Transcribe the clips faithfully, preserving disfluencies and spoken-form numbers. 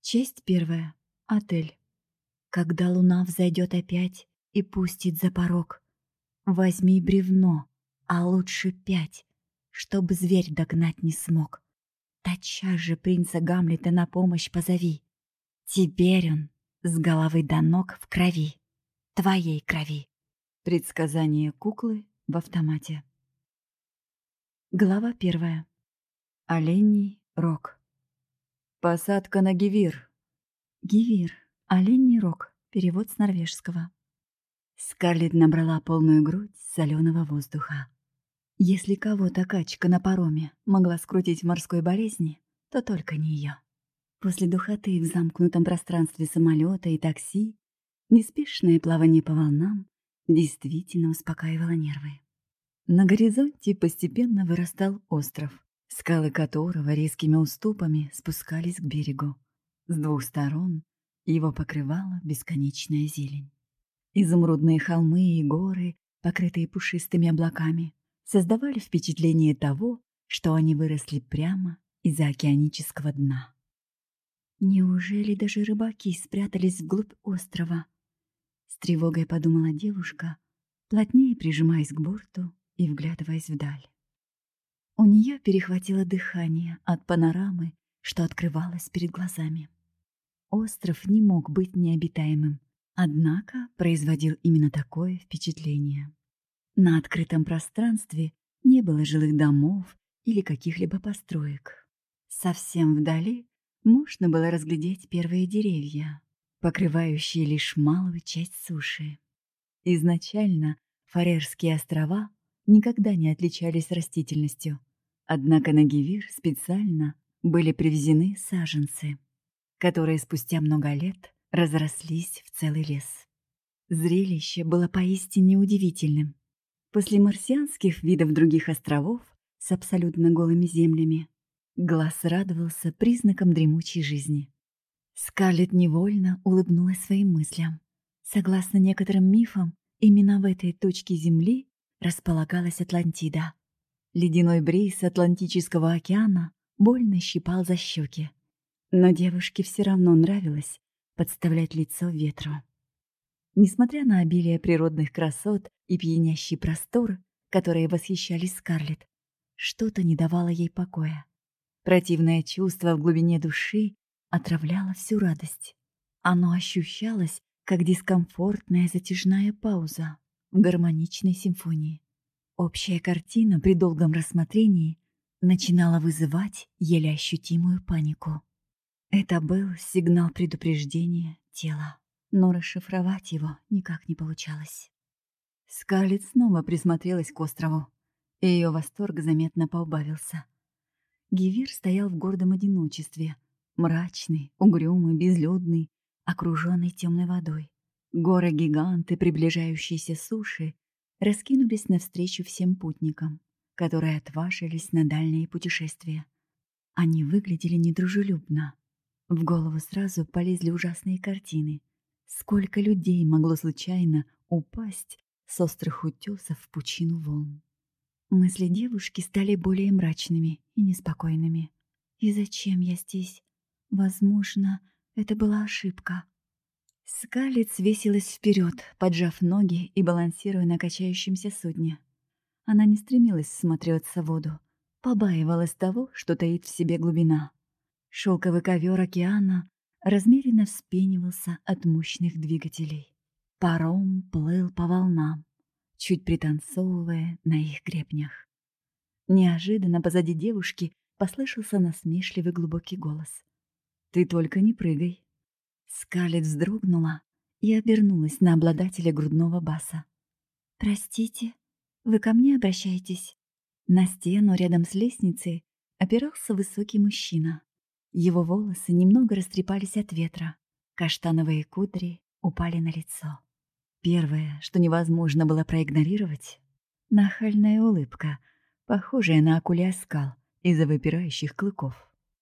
Часть первая. Отель. Когда луна взойдет опять и пустит за порог, возьми бревно, а лучше пять, чтобы зверь догнать не смог. Тотчас же принца Гамлета на помощь позови. Теперь он с головы до ног в крови, твоей крови. Предсказание куклы в автомате. Глава первая. Оленей рог. Посадка на Гевир. Гевир. Оленей рог. Перевод с норвежского. Скарлетт набрала полную грудь соленого воздуха. Если кого-то качка на пароме могла скрутить в морской болезни, то только не ее. После духоты в замкнутом пространстве самолета и такси неспешное плавание по волнам действительно успокаивало нервы. На горизонте постепенно вырастал остров, скалы которого резкими уступами спускались к берегу. С двух сторон его покрывала бесконечная зелень. Изумрудные холмы и горы, покрытые пушистыми облаками, создавали впечатление того, что они выросли прямо из-за океанического дна. Неужели даже рыбаки спрятались вглубь острова? С тревогой подумала девушка, плотнее прижимаясь к борту и вглядываясь вдаль. У нее перехватило дыхание от панорамы, что открывалась перед глазами. Остров не мог быть необитаемым, однако производил именно такое впечатление. На открытом пространстве не было жилых домов или каких-либо построек. Совсем вдали можно было разглядеть первые деревья, покрывающие лишь малую часть суши. Изначально Фарерские острова никогда не отличались растительностью, однако на Гевир специально были привезены саженцы, которые спустя много лет разрослись в целый лес. Зрелище было поистине удивительным. После марсианских видов других островов с абсолютно голыми землями глаз радовался признакам дремучей жизни. Скарлетт невольно улыбнулась своим мыслям. Согласно некоторым мифам, именно в этой точке Земли располагалась Атлантида. Ледяной бриз Атлантического океана больно щипал за щеки, но девушке все равно нравилось подставлять лицо ветру. Несмотря на обилие природных красот и пьянящий простор, которые восхищали Скарлетт, что-то не давало ей покоя. Противное чувство в глубине души отравляло всю радость. Оно ощущалось, как дискомфортная затяжная пауза в гармоничной симфонии. Общая картина при долгом рассмотрении начинала вызывать еле ощутимую панику. Это был сигнал предупреждения тела, но расшифровать его никак не получалось. Скарлетт снова присмотрелась к острову, и ее восторг заметно поубавился. Гевир стоял в гордом одиночестве, мрачный, угрюмый, безлюдный, окруженный темной водой. Горы-гиганты приближающейся суши раскинулись навстречу всем путникам, которые отважились на дальние путешествия. Они выглядели недружелюбно. В голову сразу полезли ужасные картины. Сколько людей могло случайно упасть с острых утесов в пучину волн? Мысли девушки стали более мрачными и неспокойными. И зачем я здесь? Возможно, это была ошибка. Скарлетт свесилась вперед, поджав ноги и балансируя на качающемся судне. Она не стремилась всматриваться в воду, побаивалась того, что таит в себе глубина. Шелковый ковер океана размеренно вспенивался от мощных двигателей. Паром плыл по волнам, чуть пританцовывая на их гребнях. Неожиданно позади девушки послышался насмешливый глубокий голос. «Ты только не прыгай!» Скарлетт вздрогнула и обернулась на обладателя грудного баса. «Простите, вы ко мне обращаетесь?» На стену рядом с лестницей опирался высокий мужчина. Его волосы немного растрепались от ветра, каштановые кудри упали на лицо. Первое, что невозможно было проигнорировать — нахальная улыбка, похожая на акулий оскал из-за выпирающих клыков.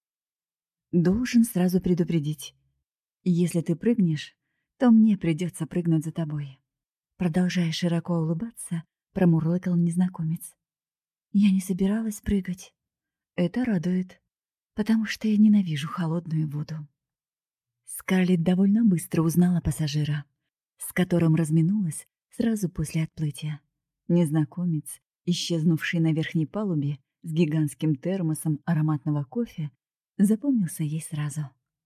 «Должен сразу предупредить. Если ты прыгнешь, то мне придется прыгнуть за тобой». Продолжая широко улыбаться, промурлыкал незнакомец. «Я не собиралась прыгать. Это радует, потому что я ненавижу холодную воду». Скарлетт довольно быстро узнала пассажира, с которым разминулась сразу после отплытия. Незнакомец, исчезнувший на верхней палубе с гигантским термосом ароматного кофе, запомнился ей сразу.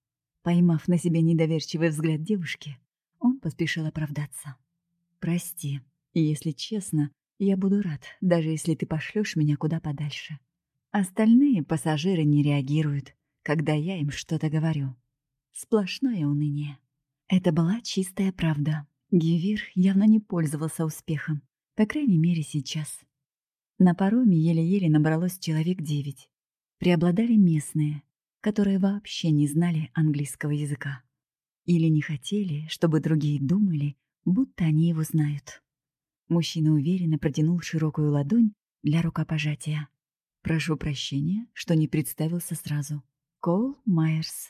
Поймав на себе недоверчивый взгляд девушки, он поспешил оправдаться. «Прости, если честно, я буду рад, даже если ты пошлешь меня куда подальше. Остальные пассажиры не реагируют, когда я им что-то говорю. Сплошное уныние». Это была чистая правда. Гевир явно не пользовался успехом, по крайней мере сейчас. На пароме еле-еле набралось человек девять. Преобладали местные, которые вообще не знали английского языка. Или не хотели, чтобы другие думали, будто они его знают. Мужчина уверенно протянул широкую ладонь для рукопожатия. «Прошу прощения, что не представился сразу. Коул Майерс».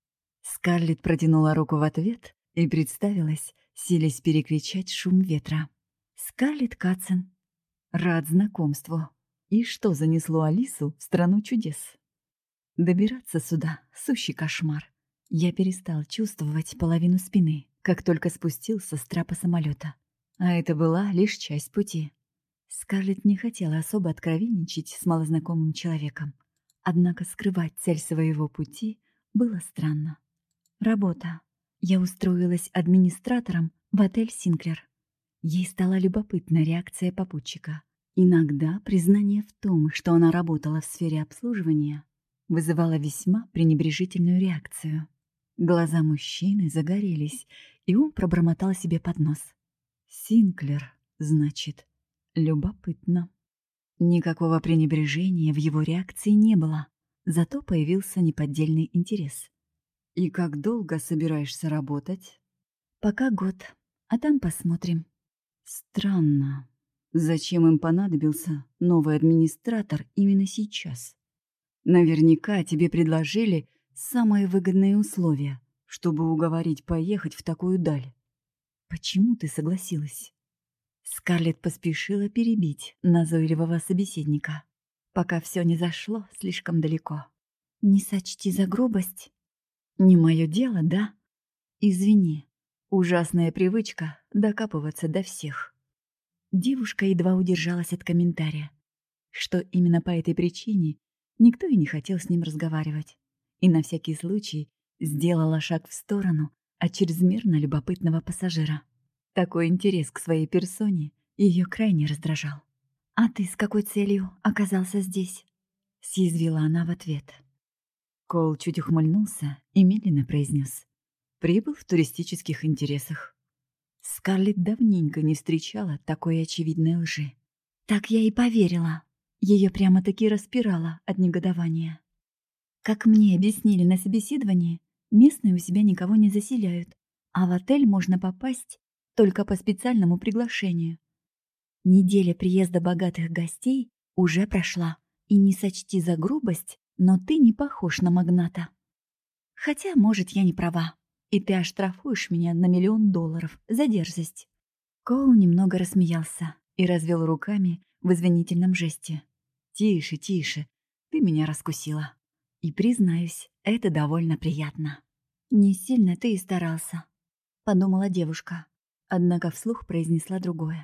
Скарлетт протянула руку в ответ и представилась, силясь перекричать шум ветра. «Скарлетт Катсон. Рад знакомству. И что занесло Алису в страну чудес?» Добираться сюда — сущий кошмар. Я перестал чувствовать половину спины, как только спустился с трапа самолета. А это была лишь часть пути. Скарлетт не хотела особо откровенничать с малознакомым человеком. Однако скрывать цель своего пути было странно. Работа. Я устроилась администратором в отель «Синклер». Ей стала любопытна реакция попутчика. Иногда признание в том, что она работала в сфере обслуживания, вызывало весьма пренебрежительную реакцию. Глаза мужчины загорелись, и он пробормотал себе под нос. «Синклер, значит, любопытно». Никакого пренебрежения в его реакции не было, зато появился неподдельный интерес. «И как долго собираешься работать?» «Пока год, а там посмотрим». «Странно. Зачем им понадобился новый администратор именно сейчас? Наверняка тебе предложили самые выгодные условия, чтобы уговорить поехать в такую даль. Почему ты согласилась?» Скарлетт поспешила перебить назойливого собеседника, пока все не зашло слишком далеко. «Не сочти за грубость». «Не мое дело, да? Извини. Ужасная привычка докапываться до всех». Девушка едва удержалась от комментария, что именно по этой причине никто и не хотел с ним разговаривать, и на всякий случай сделала шаг в сторону от чрезмерно любопытного пассажира. Такой интерес к своей персоне ее крайне раздражал. «А ты с какой целью оказался здесь?» — съязвила она в ответ. Коул чуть ухмыльнулся и медленно произнес: «Прибыл в туристических интересах». Скарлетт давненько не встречала такой очевидной лжи. Так я и поверила. Ее прямо-таки распирало от негодования. Как мне объяснили на собеседовании, местные у себя никого не заселяют, а в отель можно попасть только по специальному приглашению. Неделя приезда богатых гостей уже прошла, и не сочти за грубость, но ты не похож на магната. Хотя, может, я не права, и ты оштрафуешь меня на миллион долларов за дерзость». Коул немного рассмеялся и развел руками в извинительном жесте. «Тише, тише, ты меня раскусила. И, признаюсь, это довольно приятно». «Не сильно ты и старался», — подумала девушка, однако вслух произнесла другое.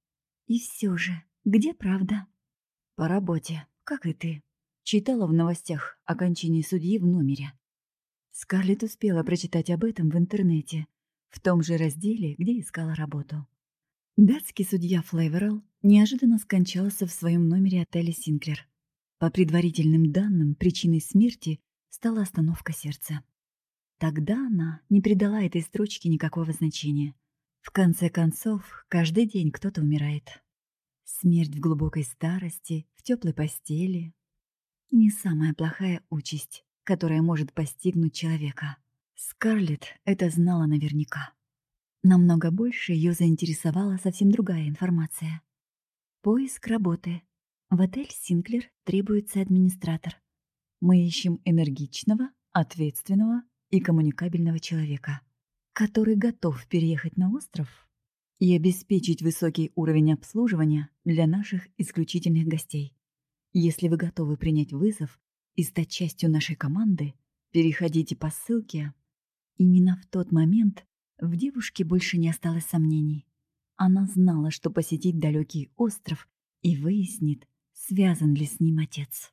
«И все же, где правда?» «По работе, как и ты. Читала в новостях о кончине судьи в номере». Скарлетт успела прочитать об этом в интернете, в том же разделе, где искала работу. Датский судья Флейверелл неожиданно скончался в своем номере отеля «Синклер». По предварительным данным, причиной смерти стала остановка сердца. Тогда она не придала этой строчке никакого значения. В конце концов, каждый день кто-то умирает. Смерть в глубокой старости, в теплой постели — не самая плохая участь, которая может постигнуть человека. Скарлетт это знала наверняка. Намного больше ее заинтересовала совсем другая информация. Поиск работы. В отель «Синклер» требуется администратор. Мы ищем энергичного, ответственного и коммуникабельного человека, который готов переехать на остров и обеспечить высокий уровень обслуживания для наших исключительных гостей. Если вы готовы принять вызов и стать частью нашей команды, переходите по ссылке. Именно в тот момент в девушке больше не осталось сомнений. Она знала, что посетит далекий остров и выяснит, связан ли с ним отец.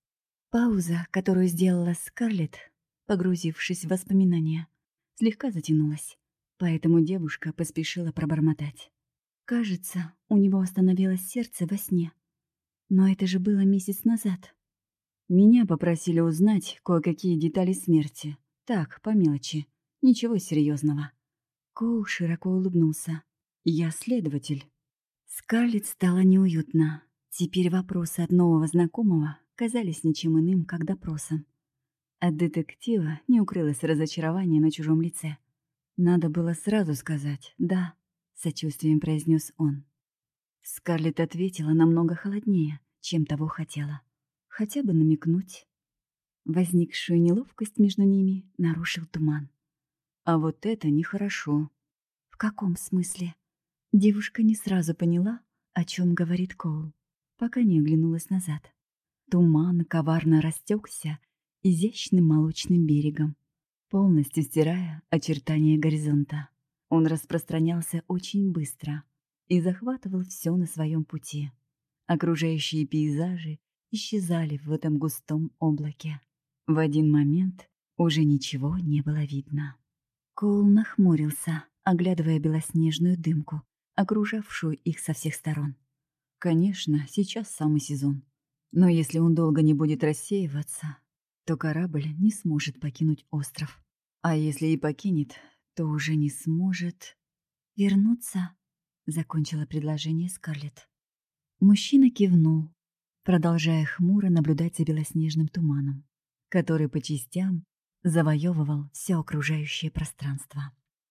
Пауза, которую сделала Скарлетт, погрузившись в воспоминания, слегка затянулась, поэтому девушка поспешила пробормотать. Кажется, у него остановилось сердце во сне. Но это же было месяц назад. Меня попросили узнать кое-какие детали смерти. Так, по мелочи. Ничего серьезного. Коул широко улыбнулся. Я следователь. Скарлетт стало неуютно. Теперь вопросы от нового знакомого казались ничем иным, как допросом. От детектива не укрылось разочарование на чужом лице. «Надо было сразу сказать «да», — сочувствием произнес он. Скарлетт ответила намного холоднее, чем того хотела. Хотя бы намекнуть. Возникшую неловкость между ними нарушил туман. А вот это нехорошо. В каком смысле? Девушка не сразу поняла, о чем говорит Коул, пока не оглянулась назад. Туман коварно растекся изящным молочным берегом, полностью стирая очертания горизонта. Он распространялся очень быстро и захватывал все на своем пути. Окружающие пейзажи исчезали в этом густом облаке. В один момент уже ничего не было видно. Коул нахмурился, оглядывая белоснежную дымку, окружавшую их со всех сторон. Конечно, сейчас самый сезон. Но если он долго не будет рассеиваться, то корабль не сможет покинуть остров. А если и покинет, то уже не сможет... «Вернуться?» — закончила предложение Скарлетт. Мужчина кивнул, продолжая хмуро наблюдать за белоснежным туманом, который по частям завоевывал все окружающее пространство.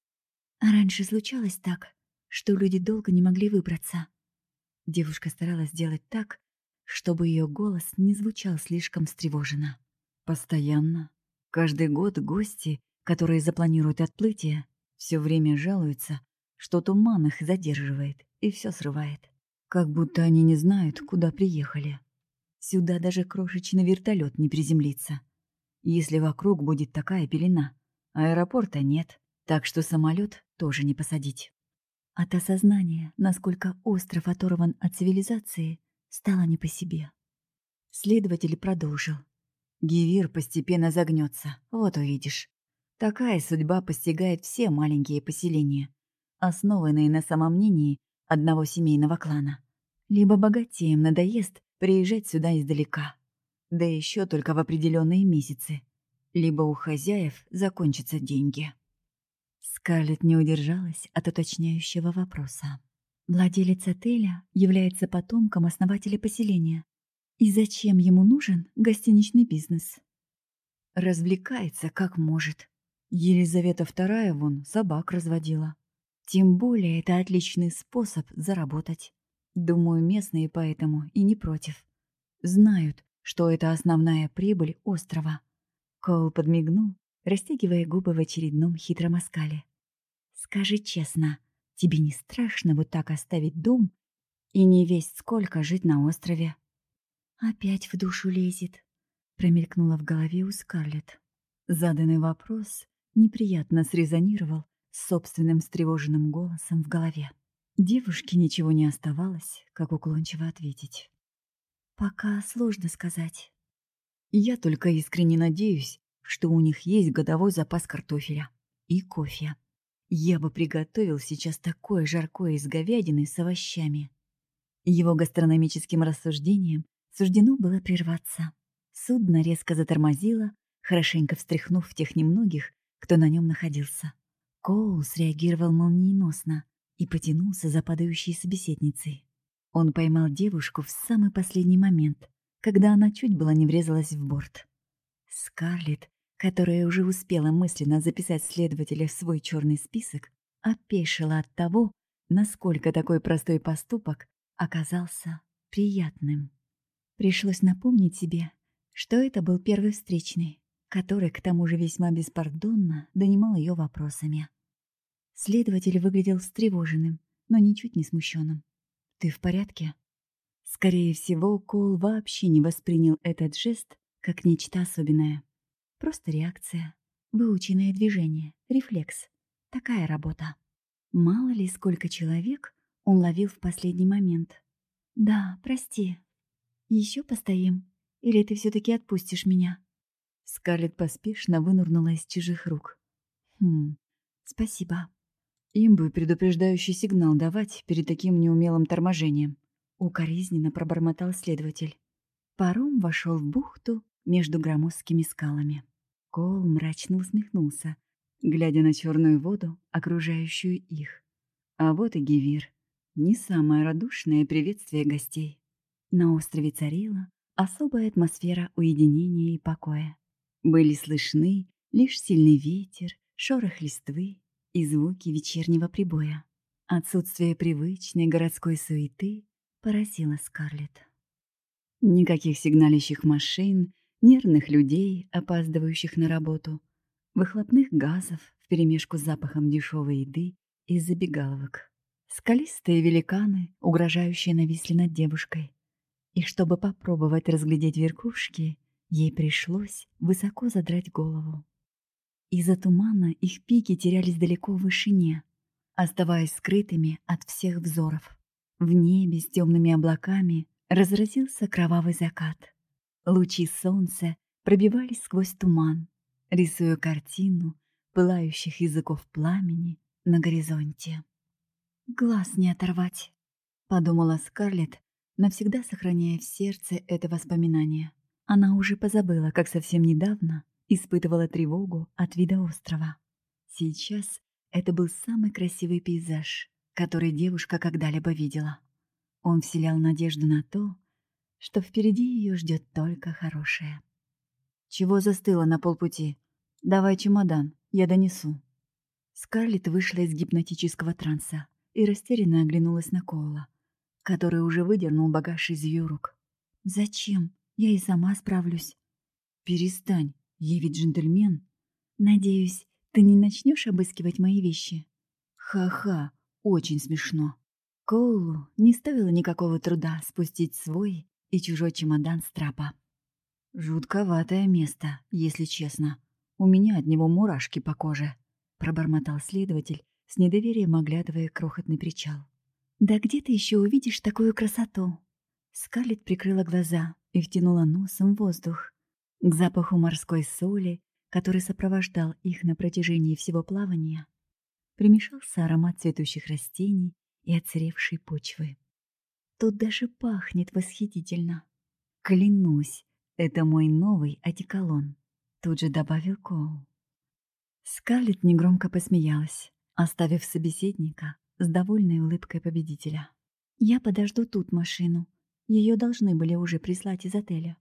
А раньше случалось так, что люди долго не могли выбраться. Девушка старалась сделать так, чтобы ее голос не звучал слишком встревоженно. Постоянно. Каждый год гости, которые запланируют отплытие, все время жалуются, что туман их задерживает и все срывает. Как будто они не знают, куда приехали. Сюда даже крошечный вертолет не приземлится, если вокруг будет такая пелена. Аэропорта нет, так что самолет тоже не посадить. От осознания, насколько остров оторван от цивилизации, стало не по себе. Следователь продолжил. Гивир постепенно загнется, вот увидишь. Такая судьба постигает все маленькие поселения, основанные на самомнении одного семейного клана. Либо богатеям надоест приезжать сюда издалека, да еще только в определенные месяцы, либо у хозяев закончатся деньги. Скарлетт не удержалась от уточняющего вопроса. Владелец отеля является потомком основателя поселения. И зачем ему нужен гостиничный бизнес? Развлекается как может. Елизавета вторая вон собак разводила. Тем более это отличный способ заработать. Думаю, местные поэтому и не против. Знают, что это основная прибыль острова. Коул подмигнул, растягивая губы в очередном хитром оскале. «Скажи честно, тебе не страшно вот так оставить дом и не весть сколько жить на острове?» «Опять в душу лезет», — промелькнуло в голове у Скарлетт. Заданный вопрос неприятно срезонировал с собственным встревоженным голосом в голове. Девушке ничего не оставалось, как уклончиво ответить. «Пока сложно сказать. Я только искренне надеюсь, что у них есть годовой запас картофеля и кофе. Я бы приготовил сейчас такое жаркое из говядины с овощами». Его гастрономическим рассуждением суждено было прерваться. Судно резко затормозило, хорошенько встряхнув тех немногих, кто на нем находился. Коул среагировал молниеносно и потянулся за падающей собеседницей. Он поймал девушку в самый последний момент, когда она чуть было не врезалась в борт. Скарлетт, которая уже успела мысленно записать следователя в свой черный список, опешила от того, насколько такой простой поступок оказался приятным. Пришлось напомнить себе, что это был первый встречный, который, к тому же весьма беспардонно, донимал ее вопросами. Следователь выглядел встревоженным, но ничуть не смущенным. «Ты в порядке?» Скорее всего, Коул вообще не воспринял этот жест как нечто особенное. Просто реакция, выученное движение, Рефлекс. Такая работа. Мало ли, сколько человек он ловил в последний момент. «Да, прости. Еще постоим? Или ты все-таки отпустишь меня?» Скарлетт поспешно вынырнула из чужих рук. «Хм, спасибо». Им бы предупреждающий сигнал давать перед таким неумелым торможением. Укоризненно пробормотал следователь. Паром вошел в бухту между громоздкими скалами. Коул мрачно усмехнулся, глядя на черную воду, окружающую их. А вот и Гевир. Не самое радушное приветствие гостей. На острове царила особая атмосфера уединения и покоя. Были слышны лишь сильный ветер, шорох листвы и звуки вечернего прибоя. Отсутствие привычной городской суеты поразило Скарлетт. Никаких сигналящих машин, нервных людей, опаздывающих на работу, выхлопных газов вперемешку с запахом дешевой еды из забегаловок. Скалистые великаны, угрожающие, нависли над девушкой. И чтобы попробовать разглядеть верхушки, ей пришлось высоко задрать голову. Из-за тумана их пики терялись далеко в вышине, оставаясь скрытыми от всех взоров. В небе с темными облаками разразился кровавый закат. Лучи солнца пробивались сквозь туман, рисуя картину пылающих языков пламени на горизонте. «Глаз не оторвать», — подумала Скарлетт, навсегда сохраняя в сердце это воспоминание. Она уже позабыла, как совсем недавно испытывала тревогу от вида острова. Сейчас это был самый красивый пейзаж, который девушка когда-либо видела. Он вселял надежду на то, что впереди ее ждет только хорошее. «Чего застыла на полпути? Давай чемодан, я донесу». Скарлетт вышла из гипнотического транса и растерянно оглянулась на Коула, который уже выдернул багаж из ее рук. «Зачем? Я и сама справлюсь». «Перестань, я ведь джентльмен». «Надеюсь, ты не начнешь обыскивать мои вещи?» «Ха-ха, очень смешно». Коулу не стоило никакого труда спустить свой и чужой чемодан с трапа. «Жутковатое место, если честно. У меня от него мурашки по коже», — пробормотал следователь, с недоверием оглядывая крохотный причал. «Да где ты еще увидишь такую красоту?» Скарлетт прикрыла глаза и втянула носом воздух. К запаху морской соли, который сопровождал их на протяжении всего плавания, примешался аромат цветущих растений и отсыревшей почвы. «Тут даже пахнет восхитительно. Клянусь, это мой новый одеколон», — тут же добавил Коул. Скарлетт негромко посмеялась, оставив собеседника с довольной улыбкой победителя. «Я подожду тут машину. Ее должны были уже прислать из отеля».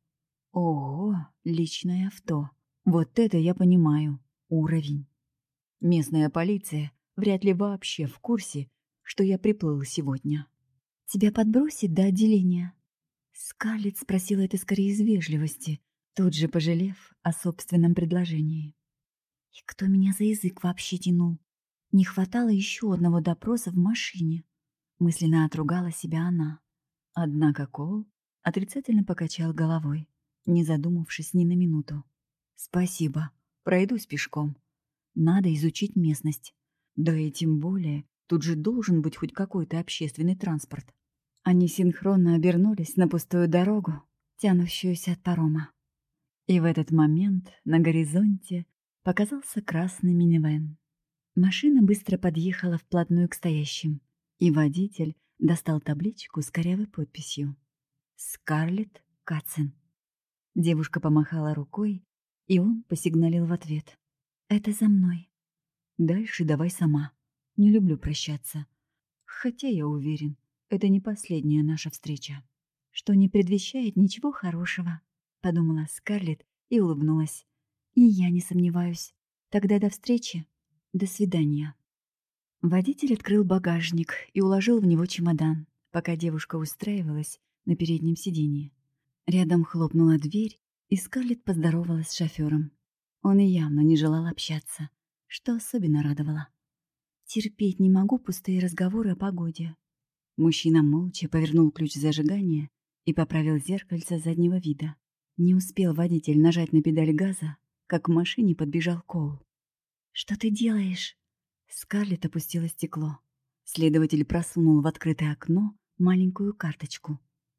«Ого, личное авто. Вот это я понимаю. Уровень. Местная полиция вряд ли вообще в курсе, что я приплыл сегодня». «Тебя подбросить до отделения?» Скарлетт спросила это скорее из вежливости, тут же пожалев о собственном предложении. «И кто меня за язык вообще тянул? Не хватало еще одного допроса в машине», — мысленно отругала себя она. Однако Коул отрицательно покачал головой, не задумавшись ни на минуту. «Спасибо, пройдусь пешком. Надо изучить местность. Да и тем более, тут же должен быть хоть какой-то общественный транспорт». Они синхронно обернулись на пустую дорогу, тянущуюся от парома. И в этот момент на горизонте показался красный минивэн. Машина быстро подъехала вплотную к стоящим, и водитель достал табличку с корявой подписью «Скарлетт Катсон». Девушка помахала рукой, и он посигналил в ответ. «Это за мной». «Дальше давай сама. Не люблю прощаться. Хотя я уверен, это не последняя наша встреча». «Что не предвещает ничего хорошего», — подумала Скарлетт и улыбнулась. «И я не сомневаюсь. Тогда до встречи. До свидания». Водитель открыл багажник и уложил в него чемодан, пока девушка устраивалась на переднем сиденье. Рядом хлопнула дверь, и Скарлетт поздоровалась с шофёром. Он и явно не желал общаться, что особенно радовало. «Терпеть не могу пустые разговоры о погоде». Мужчина молча повернул ключ зажигания и поправил зеркальце заднего вида. Не успел водитель нажать на педаль газа, как к машине подбежал Коул. «Что ты делаешь?» Скарлетт опустила стекло. Следователь просунул в открытое окно маленькую карточку.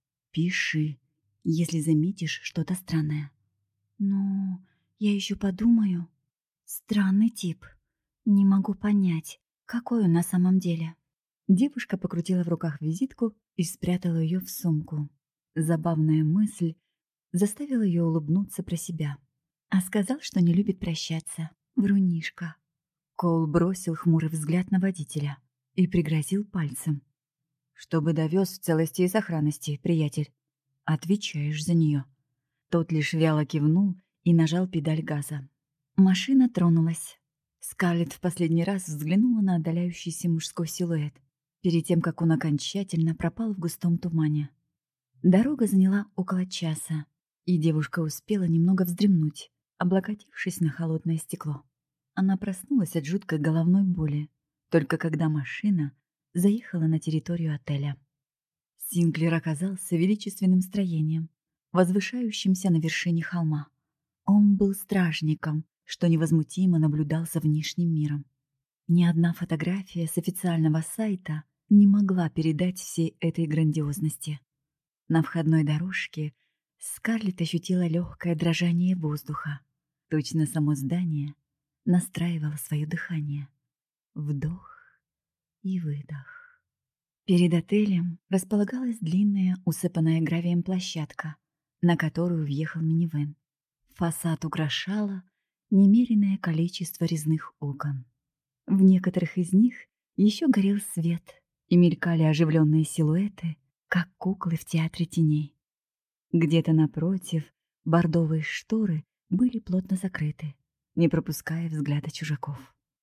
«Пиши, если заметишь что-то странное». «Ну, я еще подумаю». «Странный тип. Не могу понять, какой он на самом деле». Девушка покрутила в руках визитку и спрятала ее в сумку. Забавная мысль заставила ее улыбнуться про себя. А сказал, что не любит прощаться. Врунишка. Коул бросил хмурый взгляд на водителя и пригрозил пальцем. «Чтобы довез в целости и сохранности, приятель. Отвечаешь за нее». Тот лишь вяло кивнул и нажал педаль газа. Машина тронулась. Скарлетт в последний раз взглянула на отдаляющийся мужской силуэт, перед тем, как он окончательно пропал в густом тумане. Дорога заняла около часа, и девушка успела немного вздремнуть, облокотившись на холодное стекло. Она проснулась от жуткой головной боли, только когда машина заехала на территорию отеля. Синклер оказался величественным строением, возвышающимся на вершине холма. Он был стражником, что невозмутимо наблюдал за внешним миром. Ни одна фотография с официального сайта не могла передать всей этой грандиозности. На входной дорожке Скарлетт ощутила легкое дрожание воздуха. Точно само здание настраивало свое дыхание. Вдох и выдох. Перед отелем располагалась длинная, усыпанная гравием площадка, на которую въехал минивэн. Фасад украшало немереное количество резных окон. В некоторых из них еще горел свет и мелькали оживленные силуэты, как куклы в театре теней. Где-то напротив бордовые шторы были плотно закрыты, не пропуская взгляда чужаков.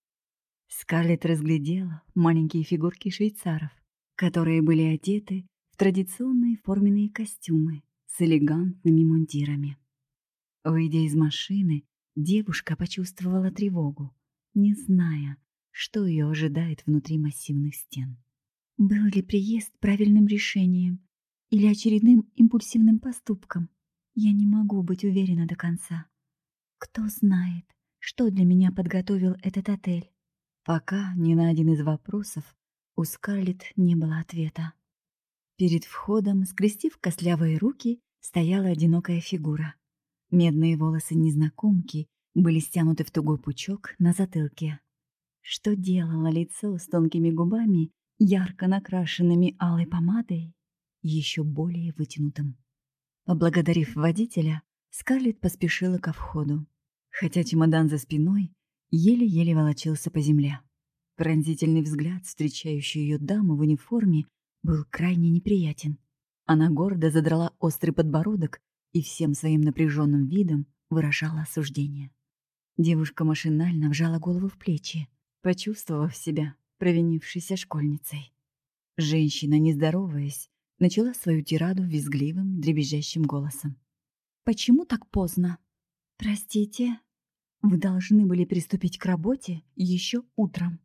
Скарлетт разглядела маленькие фигурки швейцаров, которые были одеты в традиционные форменные костюмы с элегантными мундирами. Выйдя из машины, девушка почувствовала тревогу, не зная, что ее ожидает внутри массивных стен. Был ли приезд правильным решением или очередным импульсивным поступком? Я не могу быть уверена до конца. Кто знает, что для меня подготовил этот отель? Пока ни на один из вопросов у Скарлетт не было ответа. Перед входом, скрестив костлявые руки, стояла одинокая фигура. Медные волосы незнакомки были стянуты в тугой пучок на затылке. Что делало лицо с тонкими губами, ярко накрашенными алой помадой, еще более вытянутым. Поблагодарив водителя, Скарлетт поспешила ко входу, хотя чемодан за спиной еле-еле волочился по земле. Пронзительный взгляд, встречающий ее даму в униформе, был крайне неприятен. Она гордо задрала острый подбородок и всем своим напряженным видом выражала осуждение. Девушка машинально вжала голову в плечи, почувствовав себя провинившейся школьницей. Женщина, не здороваясь, начала свою тираду визгливым, дребезжащим голосом. «Почему так поздно?» «Простите, вы должны были приступить к работе еще утром».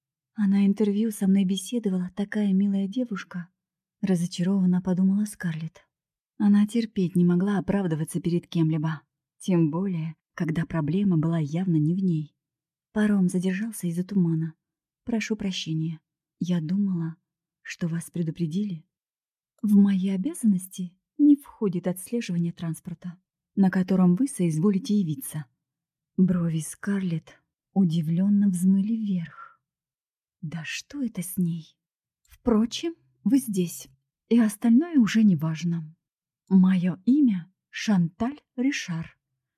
А на интервью со мной беседовала такая милая девушка. Разочарованно подумала Скарлетт. Она терпеть не могла оправдываться перед кем-либо, тем более, когда проблема была явно не в ней. Паром задержался из-за тумана. Прошу прощения. Я думала, что вас предупредили. В мои обязанности не входит отслеживание транспорта, на котором вы соизволите явиться. Брови Скарлетт удивленно взмыли вверх. Да что это с ней? Впрочем, вы здесь, и остальное уже не важно. Мое имя Шанталь Ришар,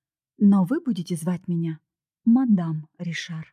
но вы будете звать меня мадам Ришар.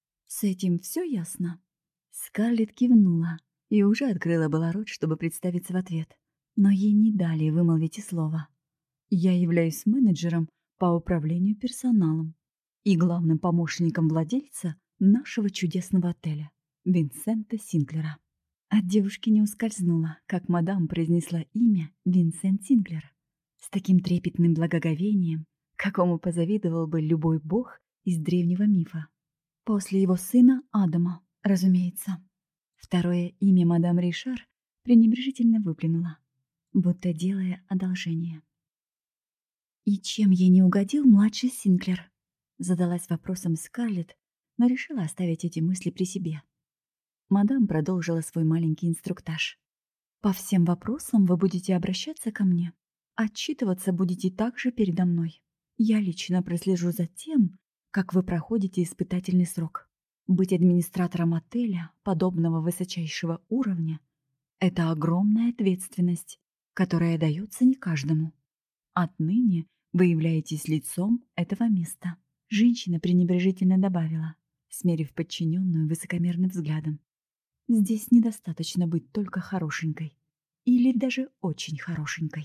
С этим все ясно?» Скарлетт кивнула и уже открыла было рот, чтобы представиться в ответ, но ей не дали вымолвить и слова. «Я являюсь менеджером по управлению персоналом и главным помощником владельца нашего чудесного отеля, Винсента Синклера». От девушки не ускользнуло, как мадам произнесла имя Винсент Синклер с таким трепетным благоговением, какому позавидовал бы любой бог из древнего мифа. После его сына Адама, разумеется. Второе имя мадам Ришар пренебрежительно выплюнула, будто делая одолжение. «И чем ей не угодил младший Синклер?» Задалась вопросом Скарлетт, но решила оставить эти мысли при себе. Мадам продолжила свой маленький инструктаж. «По всем вопросам вы будете обращаться ко мне. Отчитываться будете также передо мной. Я лично прослежу за тем, как вы проходите испытательный срок. Быть администратором отеля подобного высочайшего уровня — это огромная ответственность, которая дается не каждому. Отныне вы являетесь лицом этого места». Женщина пренебрежительно добавила, смерив подчиненную высокомерным взглядом. «Здесь недостаточно быть только хорошенькой. Или даже очень хорошенькой».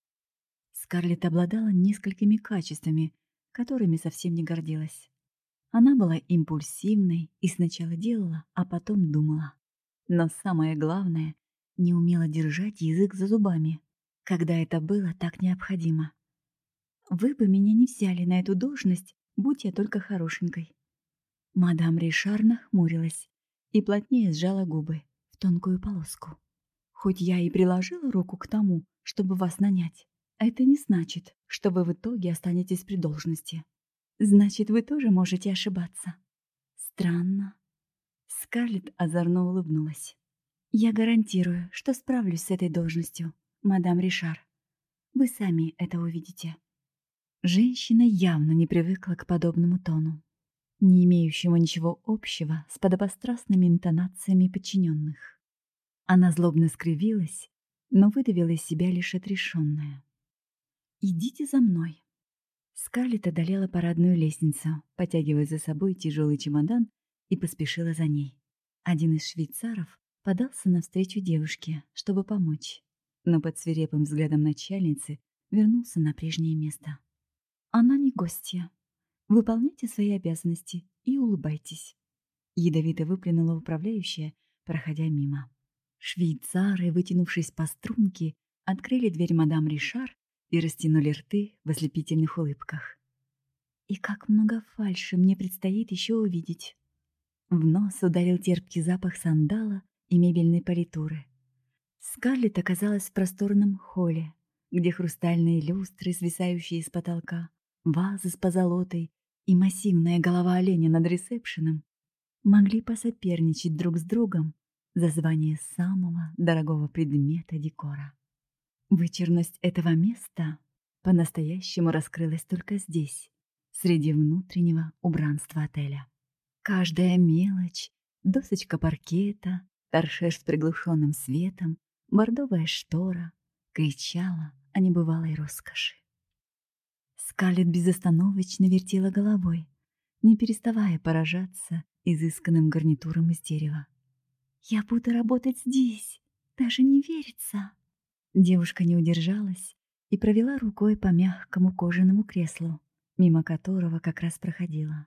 Скарлетт обладала несколькими качествами, которыми совсем не гордилась. Она была импульсивной и сначала делала, а потом думала. Но самое главное, не умела держать язык за зубами, когда это было так необходимо. «Вы бы меня не взяли на эту должность, будь я только хорошенькой». Мадам Ришар нахмурилась и плотнее сжала губы в тонкую полоску. «Хоть я и приложила руку к тому, чтобы вас нанять, это не значит, что вы в итоге останетесь при должности. Значит, вы тоже можете ошибаться». «Странно». Скарлетт озорно улыбнулась. «Я гарантирую, что справлюсь с этой должностью, мадам Ришар. Вы сами это увидите». Женщина явно не привыкла к подобному тону, не имеющему ничего общего с подобострастными интонациями подчиненных. Она злобно скривилась, но выдавила из себя лишь отрешенное. «Идите за мной». Скарлетт одолела парадную лестницу, потягивая за собой тяжелый чемодан, и поспешила за ней. Один из швейцаров подался навстречу девушке, чтобы помочь, но под свирепым взглядом начальницы вернулся на прежнее место. «Она не гостья. Выполняйте свои обязанности и улыбайтесь», — ядовито выплюнула управляющая, проходя мимо. Швейцары, вытянувшись по струнке, открыли дверь мадам Ришар и растянули рты в ослепительных улыбках. «И как много фальши мне предстоит еще увидеть». В нос ударил терпкий запах сандала и мебельной политуры. Скарлетт оказалась в просторном холле, где хрустальные люстры, свисающие с потолка, вазы с позолотой и массивная голова оленя над ресепшеном могли посоперничать друг с другом за звание самого дорогого предмета декора. Вычурность этого места по-настоящему раскрылась только здесь, среди внутреннего убранства отеля. Каждая мелочь, досочка паркета, торшер с приглушенным светом, бордовая штора кричала о небывалой роскоши. Скарлетт безостановочно вертела головой, не переставая поражаться изысканным гарнитуром из дерева. «Я буду работать здесь, даже не верится». Девушка не удержалась и провела рукой по мягкому кожаному креслу, мимо которого как раз проходила.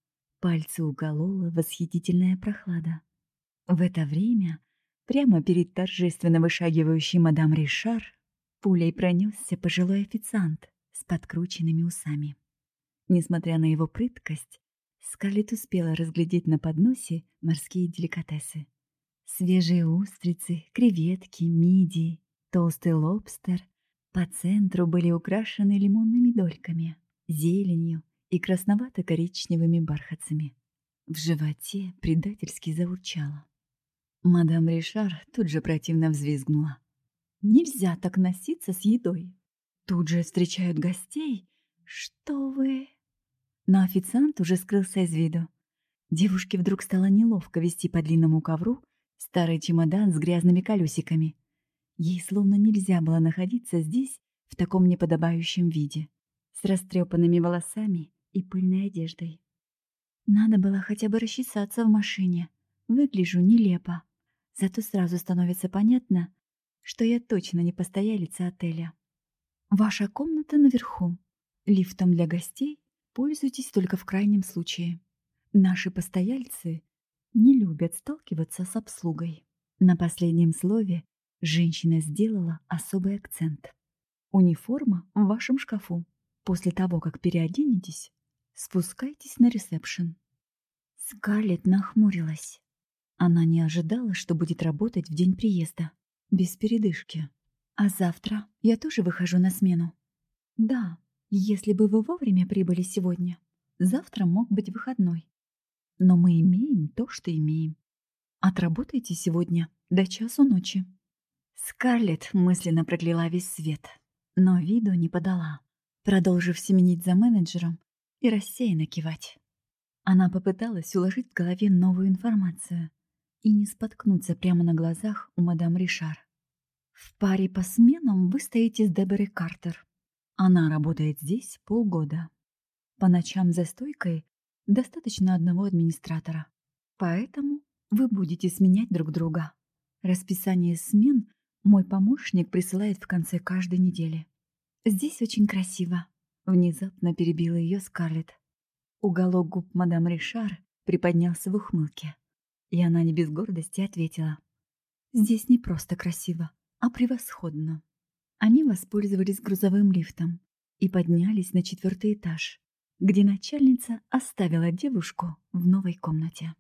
Пальцы уколола восхитительная прохлада. В это время прямо перед торжественно вышагивающей мадам Ришар пулей пронесся пожилой официант с подкрученными усами. Несмотря на его прыткость, Скарлетт успела разглядеть на подносе морские деликатесы. Свежие устрицы, креветки, мидии, толстый лобстер по центру были украшены лимонными дольками, зеленью и красновато-коричневыми бархатцами. В животе предательски заурчало. Мадам Ришар тут же противно взвизгнула. «Нельзя так носиться с едой. Тут же встречают гостей. Что вы...» Но официант уже скрылся из виду. Девушке вдруг стало неловко вести по длинному ковру старый чемодан с грязными колесиками. Ей словно нельзя было находиться здесь в таком неподобающем виде, с растрепанными волосами и пыльной одеждой. Надо было хотя бы расчесаться в машине. Выгляжу нелепо. Зато сразу становится понятно, что я точно не постоялица отеля. Ваша комната наверху. Лифтом для гостей пользуйтесь только в крайнем случае. Наши постояльцы не любят сталкиваться с обслугой. На последнем слове женщина сделала особый акцент. Униформа в вашем шкафу. После того, как переоденетесь, спускайтесь на ресепшн. Скарлетт нахмурилась. Она не ожидала, что будет работать в день приезда, без передышки. А завтра я тоже выхожу на смену. Да, если бы вы вовремя прибыли сегодня, завтра мог быть выходной. Но мы имеем то, что имеем. Отработайте сегодня до часу ночи». Скарлетт мысленно прокляла весь свет, но виду не подала, продолжив семенить за менеджером и рассеянно кивать. Она попыталась уложить в голове новую информацию и не споткнуться прямо на глазах у мадам Ришар. «В паре по сменам вы стоите с Деборой Картер. Она работает здесь полгода. По ночам за стойкой достаточно одного администратора. Поэтому вы будете сменять друг друга. Расписание смен мой помощник присылает в конце каждой недели. Здесь очень красиво», — внезапно перебила ее Скарлетт. Уголок губ мадам Ришар приподнялся в ухмылке, и она не без гордости ответила: «Здесь не просто красиво, а превосходно». Они воспользовались грузовым лифтом и поднялись на четвертый этаж, где начальница оставила девушку в новой комнате.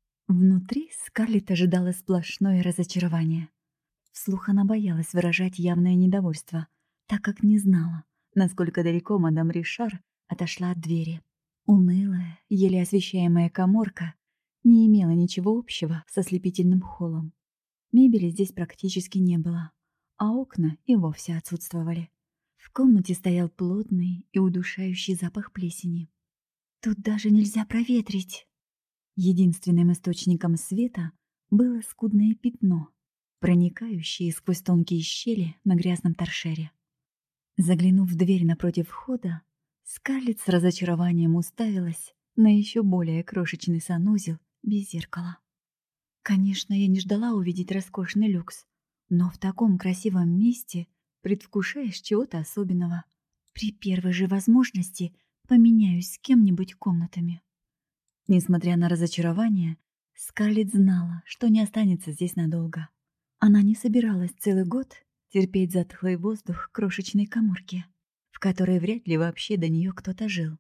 Внутри Скарлетт ожидала сплошное разочарование. Вслух она боялась выражать явное недовольство, так как не знала, насколько далеко мадам Ришар отошла от двери. Унылая, еле освещаемая каморка не имела ничего общего со слепительным холлом. Мебели здесь практически не было, а окна и вовсе отсутствовали. В комнате стоял плотный и удушающий запах плесени. «Тут даже нельзя проветрить». Единственным источником света было скудное пятно, проникающее сквозь тонкие щели на грязном торшере. Заглянув в дверь напротив входа, Скарлетт с разочарованием уставилась на еще более крошечный санузел без зеркала. Конечно, я не ждала увидеть роскошный люкс, но в таком красивом месте предвкушаешь чего-то особенного. При первой же возможности поменяюсь с кем-нибудь комнатами. Несмотря на разочарование, Скарлетт знала, что не останется здесь надолго. Она не собиралась целый год терпеть затхлый воздух крошечной каморки, в которой вряд ли вообще до нее кто-то жил.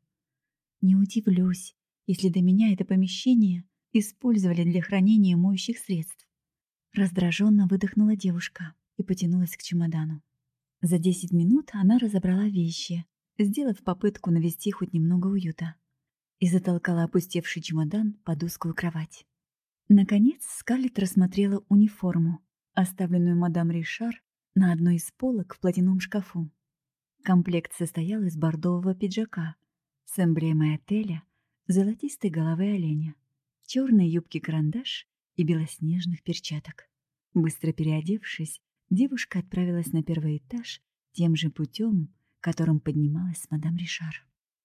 Не удивлюсь, если до меня это помещение использовали для хранения моющих средств. Раздраженно выдохнула девушка и потянулась к чемодану. За десять минут она разобрала вещи, сделав попытку навести хоть немного уюта, и затолкала опустевший чемодан под узкую кровать. Наконец Скарлетт рассмотрела униформу, оставленную мадам Ришар на одной из полок в платяном шкафу. Комплект состоял из бордового пиджака с эмблемой отеля, золотистой головы оленя, черной юбки-карандаш и белоснежных перчаток. Быстро переодевшись, девушка отправилась на первый этаж тем же путем, которым поднималась с мадам Ришар.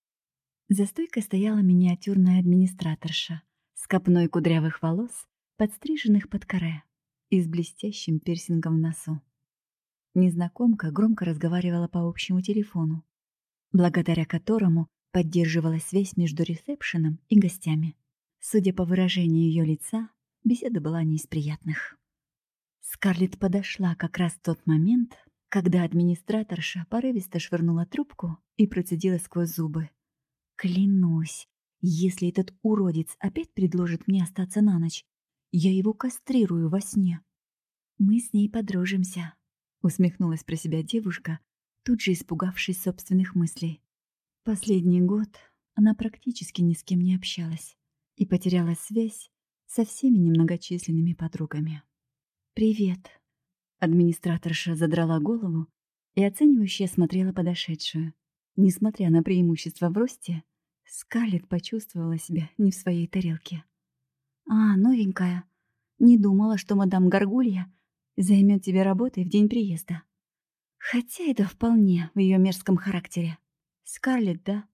За стойкой стояла миниатюрная администраторша с копной кудрявых волос, подстриженных под каре и с блестящим пирсингом в носу. Незнакомка громко разговаривала по общему телефону, благодаря которому поддерживалась связь между ресепшеном и гостями. Судя по выражению ее лица, беседа была не из приятных. Скарлетт подошла как раз в тот момент, когда администраторша порывисто швырнула трубку и процедила сквозь зубы: «Клянусь, если этот уродец опять предложит мне остаться на ночь, я его кастрирую во сне». «Мы с ней подружимся», — усмехнулась про себя девушка, тут же испугавшись собственных мыслей. Последний год она практически ни с кем не общалась и потеряла связь со всеми немногочисленными подругами. «Привет». Администраторша задрала голову и оценивающе осмотрела подошедшую. Несмотря на преимущество в росте, Скарлетт почувствовала себя не в своей тарелке. «А, новенькая. Не думала, что мадам Гаргулья займет тебя работой в день приезда. Хотя это вполне в ее мерзком характере. Скарлетт, да?»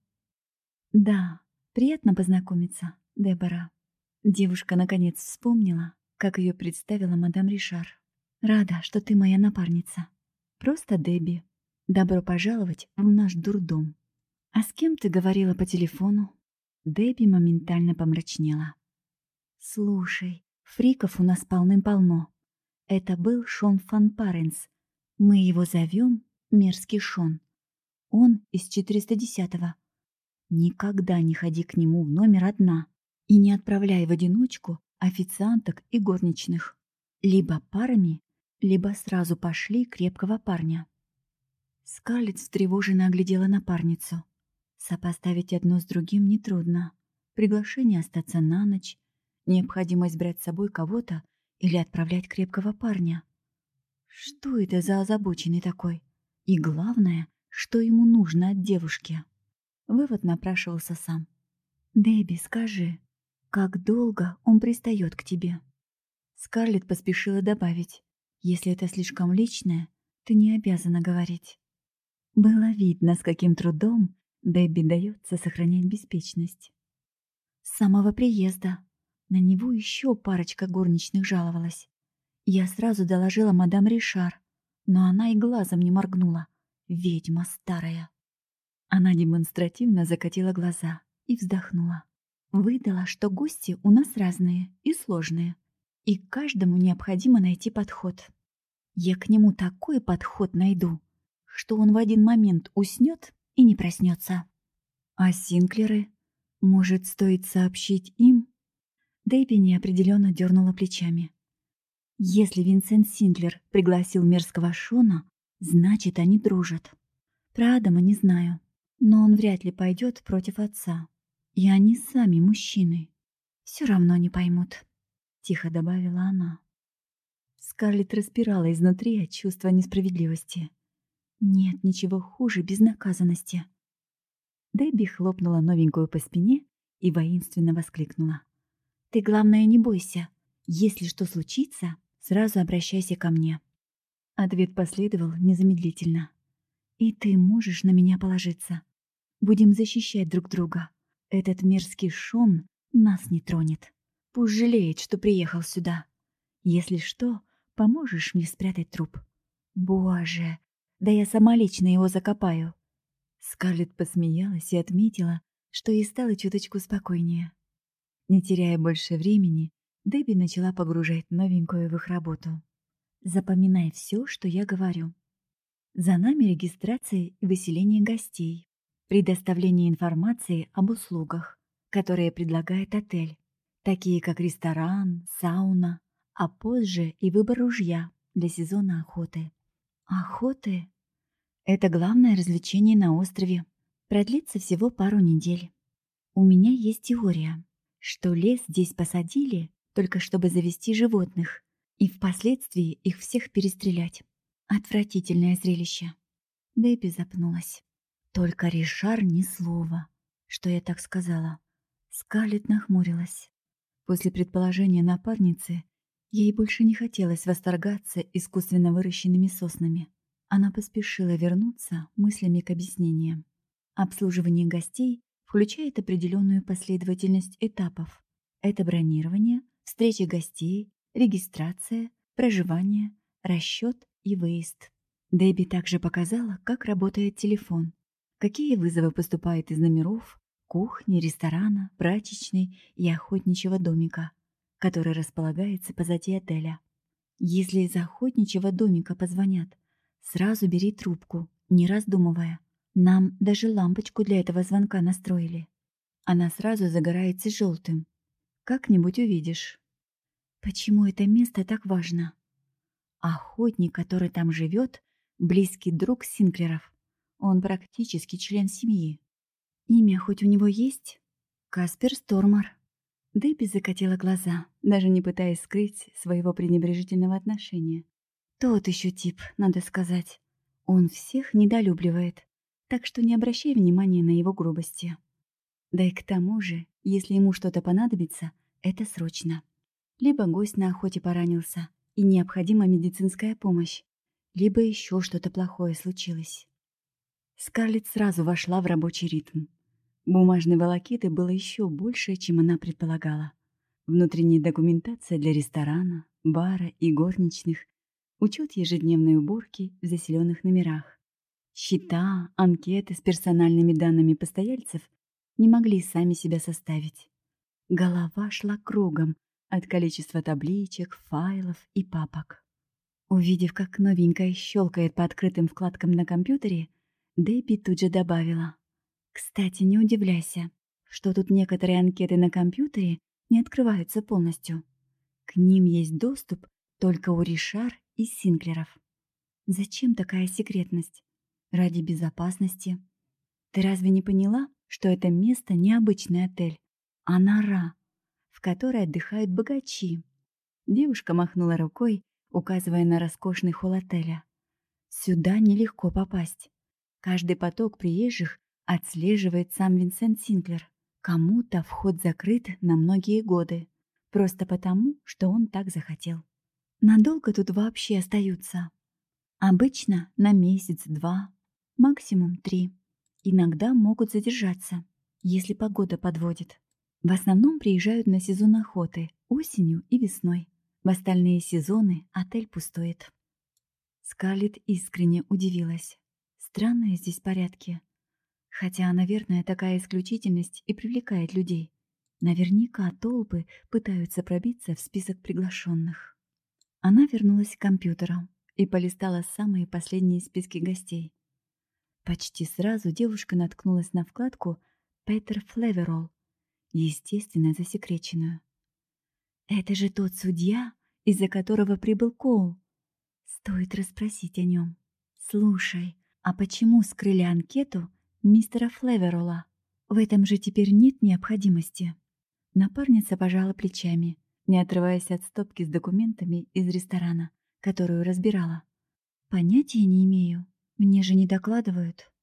«Да, приятно познакомиться, Дебора». Девушка наконец вспомнила, как ее представила мадам Ришар. «Рада, что ты моя напарница. Просто Дебби. Добро пожаловать в наш дурдом». «А с кем ты говорила по телефону?» Дебби моментально помрачнела. «Слушай, фриков у нас полным-полно. Это был Шон Фан Паренс. Мы его зовем Мерзкий Шон. Он из четыреста десятого. Никогда не ходи к нему в номер одна и не отправляй в одиночку официанток и горничных. Либо парами, либо сразу пошли крепкого парня». Скарлетт встревоженно оглядела напарницу. Сопоставить одно с другим нетрудно. приглашение остаться на ночь, необходимость брать с собой кого-то или отправлять крепкого парня. Что это за озабоченный такой? И главное, что ему нужно от девушки? Вывод напрашивался сам. «Дебби, скажи, как долго он пристает к тебе?» Скарлетт поспешила добавить: «Если это слишком личное, ты не обязана говорить». Было видно, с каким трудом Дебби дается сохранять беспечность. С самого приезда на него еще парочка горничных жаловалась. Я сразу доложила мадам Ришар, но она и глазом не моргнула. Ведьма старая. Она демонстративно закатила глаза и вздохнула. Выдала, что гости у нас разные и сложные, и каждому необходимо найти подход. Я к нему такой подход найду, что он в один момент уснет и не проснется. А Синклеры? Может, стоит сообщить им? Дебби неопределенно дернула плечами. Если Винсент Синклер пригласил мерзкого Шона, значит, они дружат. Про Адама не знаю, но он вряд ли пойдет против отца. И они сами мужчины. Все равно не поймут, тихо добавила она. Скарлетт распирала изнутри от чувства несправедливости. Нет ничего хуже безнаказанности. Дебби хлопнула новенькую по спине и воинственно воскликнула: «Ты, главное, не бойся. Если что случится, сразу обращайся ко мне». Ответ последовал незамедлительно. «И ты можешь на меня положиться. Будем защищать друг друга. Этот мерзкий Шон нас не тронет. Пусть жалеет, что приехал сюда. Если что, поможешь мне спрятать труп». «Боже, да я сама лично его закопаю». Скарлетт посмеялась и отметила, что ей стало чуточку спокойнее. Не теряя больше времени, Дебби начала погружать новенькую в их работу. «Запоминай все, что я говорю. За нами регистрация и выселение гостей, предоставление информации об услугах, которые предлагает отель, такие как ресторан, сауна, а позже и выбор ружья для сезона охоты». «Охоты?» Это главное развлечение на острове. Продлится всего пару недель. У меня есть теория, что лес здесь посадили только чтобы завести животных и впоследствии их всех перестрелять. Отвратительное зрелище. Дебби запнулась. Только Ришар ни слова, что я так сказала. Скарлетт нахмурилась. После предположения напарницы ей больше не хотелось восторгаться искусственно выращенными соснами. Она поспешила вернуться мыслями к объяснениям. Обслуживание гостей включает определенную последовательность этапов. Это бронирование, встреча гостей, регистрация, проживание, расчет и выезд. Дебби также показала, как работает телефон, какие вызовы поступают из номеров, кухни, ресторана, прачечной и охотничьего домика, который располагается позади отеля. Если из охотничьего домика позвонят, сразу бери трубку, не раздумывая. Нам даже лампочку для этого звонка настроили. Она сразу загорается желтым. Как-нибудь увидишь. Почему это место так важно? Охотник, который там живет, близкий друг Синклеров. Он практически член семьи. Имя хоть у него есть? Каспер Стормар. Дебби закатила глаза, даже не пытаясь скрыть своего пренебрежительного отношения. Тот еще тип, надо сказать. Он всех недолюбливает, так что не обращай внимания на его грубости. Да и к тому же, если ему что-то понадобится, это срочно. Либо гость на охоте поранился, и необходима медицинская помощь, либо еще что-то плохое случилось. Скарлетт сразу вошла в рабочий ритм. Бумажной волокиты было еще больше, чем она предполагала. Внутренняя документация для ресторана, бара и горничных, учет ежедневной уборки в заселенных номерах. Счета, анкеты с персональными данными постояльцев не могли сами себя составить. Голова шла кругом от количества табличек, файлов и папок. Увидев, как новенькая щелкает по открытым вкладкам на компьютере, Дебби тут же добавила: «Кстати, не удивляйся, что тут некоторые анкеты на компьютере не открываются полностью. К ним есть доступ только у Ришар и Синклеров. Зачем такая секретность? Ради безопасности. Ты разве не поняла, что это место не обычный отель, а нора, в которой отдыхают богачи. Девушка махнула рукой, указывая на роскошный холл отеля. Сюда нелегко попасть. Каждый поток приезжих отслеживает сам Винсент Синклер. Кому-то вход закрыт на многие годы, просто потому, что он так захотел. Надолго тут вообще остаются? Обычно на месяц-два, максимум три. Иногда могут задержаться, если погода подводит. В основном приезжают на сезон охоты, осенью и весной. В остальные сезоны отель пустует. Скарлетт искренне удивилась. Странные здесь порядки. Хотя, наверное, такая исключительность и привлекает людей. Наверняка толпы пытаются пробиться в список приглашенных. Она вернулась к компьютеру и полистала самые последние списки гостей. Почти сразу девушка наткнулась на вкладку «Петер Флеверолл», естественно, засекреченную. «Это же тот судья, из-за которого прибыл Коул. Стоит расспросить о нем. Слушай, а почему скрыли анкету мистера Флеверолла? В этом же теперь нет необходимости». Напарница пожала плечами, не отрываясь от стопки с документами из ресторана, которую разбирала. «Понятия не имею. Мне же не докладывают».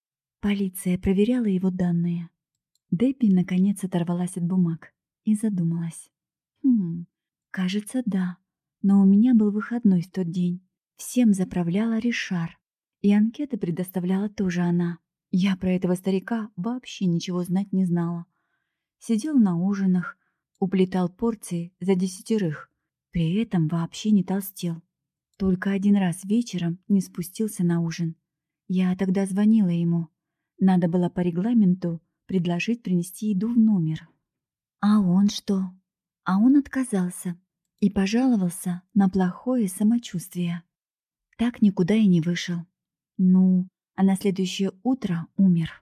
Полиция проверяла его данные. Дебби наконец оторвалась от бумаг и задумалась. «Хм, кажется, да. Но у меня был выходной в тот день. Всем заправляла Ришар, и анкеты предоставляла тоже она. Я про этого старика вообще ничего знать не знала. Сидел на ужинах, уплетал порции за десятерых, при этом вообще не толстел. Только один раз вечером не спустился на ужин. Я тогда звонила ему. Надо было по регламенту предложить принести еду в номер. А он что? А он отказался и пожаловался на плохое самочувствие. Так никуда и не вышел. Ну, а на следующее утро умер.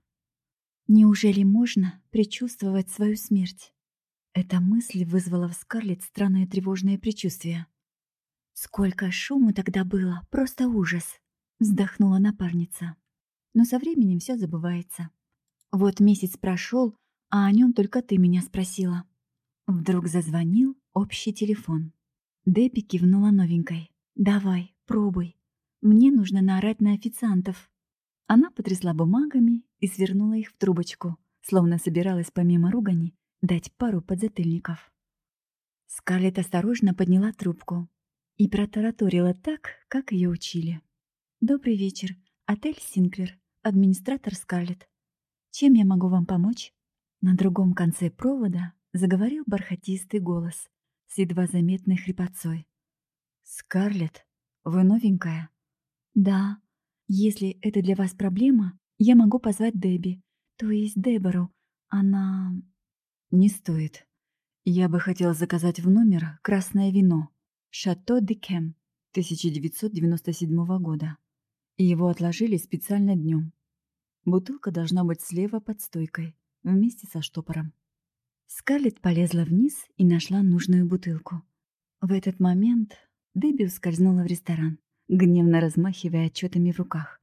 Неужели можно предчувствовать свою смерть? Эта мысль вызвала в Скарлетт странное тревожное предчувствие. «Сколько шума тогда было, просто ужас!» — вздохнула напарница. «Но со временем все забывается. Вот месяц прошел, а о нем только ты меня спросила». Вдруг зазвонил общий телефон. Дебби кивнула новенькой. «Давай, пробуй. Мне нужно наорать на официантов». Она потрясла бумагами и свернула их в трубочку, словно собиралась помимо ругани дать пару подзатыльников. Скарлетт осторожно подняла трубку и протараторила так, как ее учили. «Добрый вечер. Отель Синклер. Администратор Скарлетт. Чем я могу вам помочь?» На другом конце провода заговорил бархатистый голос с едва заметной хрипотцой. «Скарлетт, вы новенькая?» «Да. Если это для вас проблема, я могу позвать Дебби, то есть Дебору. Она...» «Не стоит. Я бы хотел заказать в номер красное вино. Шато де Кем тысяча девятьсот девяносто седьмого года. И его отложили специально днем. Бутылка должна быть слева под стойкой, вместе со штопором». Скарлетт полезла вниз и нашла нужную бутылку. В этот момент Дебби ускользнула в ресторан, гневно размахивая отчетами в руках.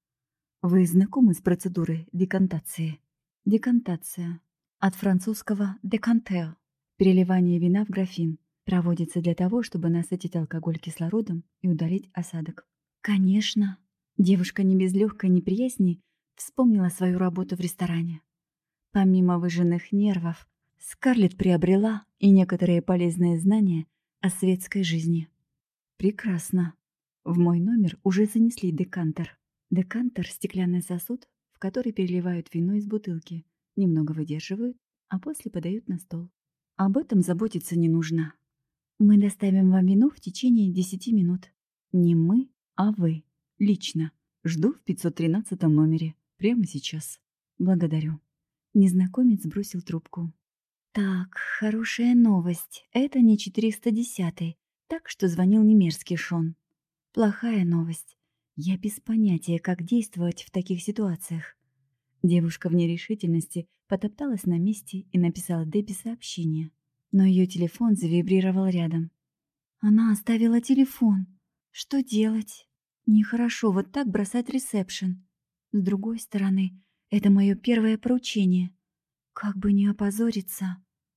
«Вы знакомы с процедурой декантации?» Декантация. От французского «декантер» – переливание вина в графин. Проводится для того, чтобы насытить алкоголь кислородом и удалить осадок. Конечно. Девушка не без легкой неприязни вспомнила свою работу в ресторане. Помимо выжженных нервов, Скарлетт приобрела и некоторые полезные знания о светской жизни. «Прекрасно. В мой номер уже занесли декантер». Декантер – стеклянный сосуд, в который переливают вино из бутылки, немного выдерживают, а после подают на стол. Об этом заботиться не нужно. Мы доставим вам вино в течение десяти минут. Не мы, а вы. Лично. Жду в пятьсот тринадцатом номере. Прямо сейчас. Благодарю». Незнакомец бросил трубку. «Так, хорошая новость. Это не четыреста десятый, так что звонил не мерзкий Шон. Плохая новость. Я без понятия, как действовать в таких ситуациях». Девушка в нерешительности потопталась на месте и написала Дебби сообщение. Но ее телефон завибрировал рядом. Она оставила телефон. Что делать? Нехорошо вот так бросать ресепшн. С другой стороны, это мое первое поручение. Как бы не опозориться.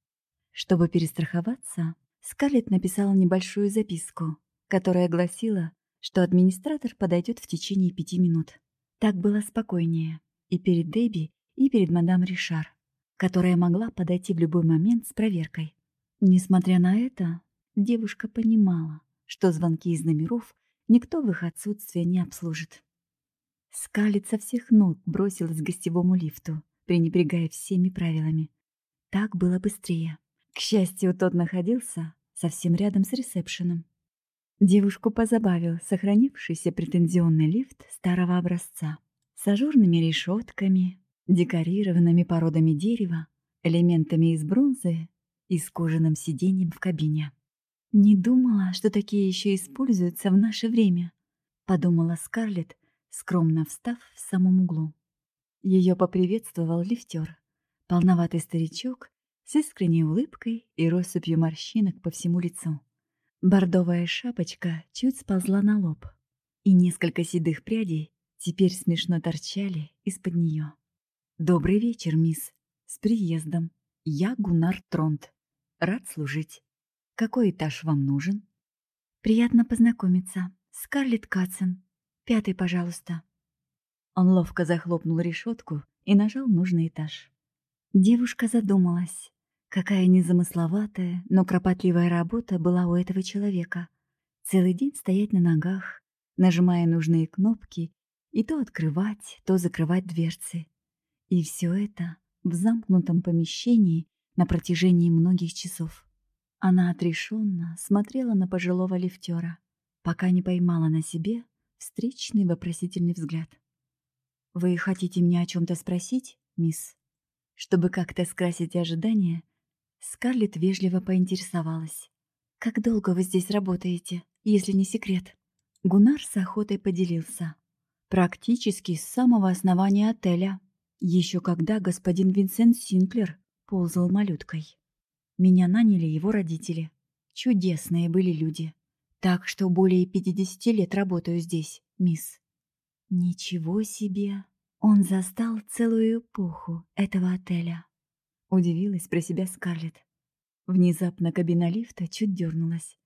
Чтобы перестраховаться, Скарлетт написала небольшую записку, которая гласила, что администратор подойдет в течение пяти минут. Так было спокойнее и перед Дебби, и перед мадам Ришар, которая могла подойти в любой момент с проверкой. Несмотря на это, девушка понимала, что звонки из номеров никто в их отсутствие не обслужит. Скарлетт со всех ног бросилась к гостевому лифту, пренебрегая всеми правилами. Так было быстрее. К счастью, тот находился совсем рядом с ресепшеном. Девушку позабавил сохранившийся претензионный лифт старого образца с ажурными решетками, декорированными породами дерева, элементами из бронзы и с кожаным сиденьем в кабине. «Не думала, что такие еще используются в наше время», — подумала Скарлетт, скромно встав в самом углу. Ее поприветствовал лифтер, полноватый старичок с искренней улыбкой и россыпью морщинок по всему лицу. Бордовая шапочка чуть сползла на лоб, и несколько седых прядей теперь смешно торчали из-под нее. «Добрый вечер, мисс. С приездом. Я Гуннар Тронт. Рад служить. Какой этаж вам нужен?» «Приятно познакомиться. Скарлетт Катсон. Пятый, пожалуйста». Он ловко захлопнул решетку и нажал нужный этаж. Девушка задумалась, какая незамысловатая, но кропотливая работа была у этого человека. Целый день стоять на ногах, нажимая нужные кнопки, и то открывать, то закрывать дверцы. И все это в замкнутом помещении на протяжении многих часов. Она отрешенно смотрела на пожилого лифтера, пока не поймала на себе встречный вопросительный взгляд. «Вы хотите меня о чем-то спросить, мисс?» Чтобы как-то скрасить ожидания, Скарлетт вежливо поинтересовалась. «Как долго вы здесь работаете, если не секрет?» Гуннар с охотой поделился. «Практически с самого основания отеля, еще когда господин Винсент Синклер ползал малюткой. Меня наняли его родители. Чудесные были люди. Так что более пятидесяти лет работаю здесь, мисс». «Ничего себе! Он застал целую эпоху этого отеля», — удивилась про себя Скарлетт. Внезапно кабина лифта чуть дернулась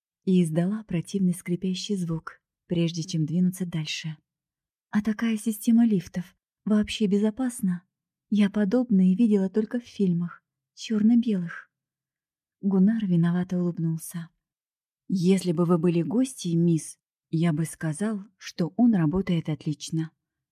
и издала противный скрипящий звук, прежде чем двинуться дальше. «А такая система лифтов вообще безопасна? Я подобные видела только в фильмах, черно-белых». Гуннар виновато улыбнулся. «Если бы вы были гостьей, мисс, я бы сказал, что он работает отлично.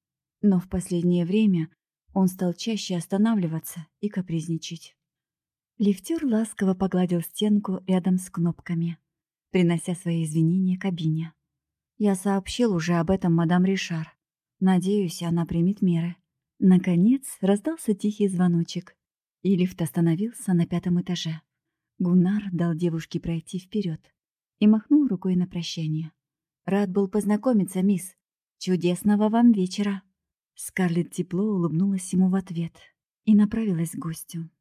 Но в последнее время он стал чаще останавливаться и капризничать». Лифтер ласково погладил стенку рядом с кнопками, принося свои извинения кабине. «Я сообщил уже об этом мадам Ришар. Надеюсь, она примет меры». Наконец раздался тихий звоночек, и лифт остановился на пятом этаже. Гуннар дал девушке пройти вперед и махнул рукой на прощание. «Рад был познакомиться, мисс. Чудесного вам вечера!» Скарлетт тепло улыбнулась ему в ответ и направилась к гостю.